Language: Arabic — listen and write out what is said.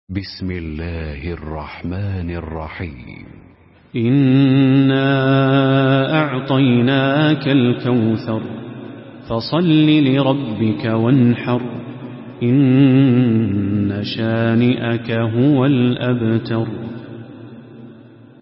بسم الله الرحمن الرحيم. إنا أعطيناك الكوثر فصل لربك وانحر إن شانئك هو الأبتر.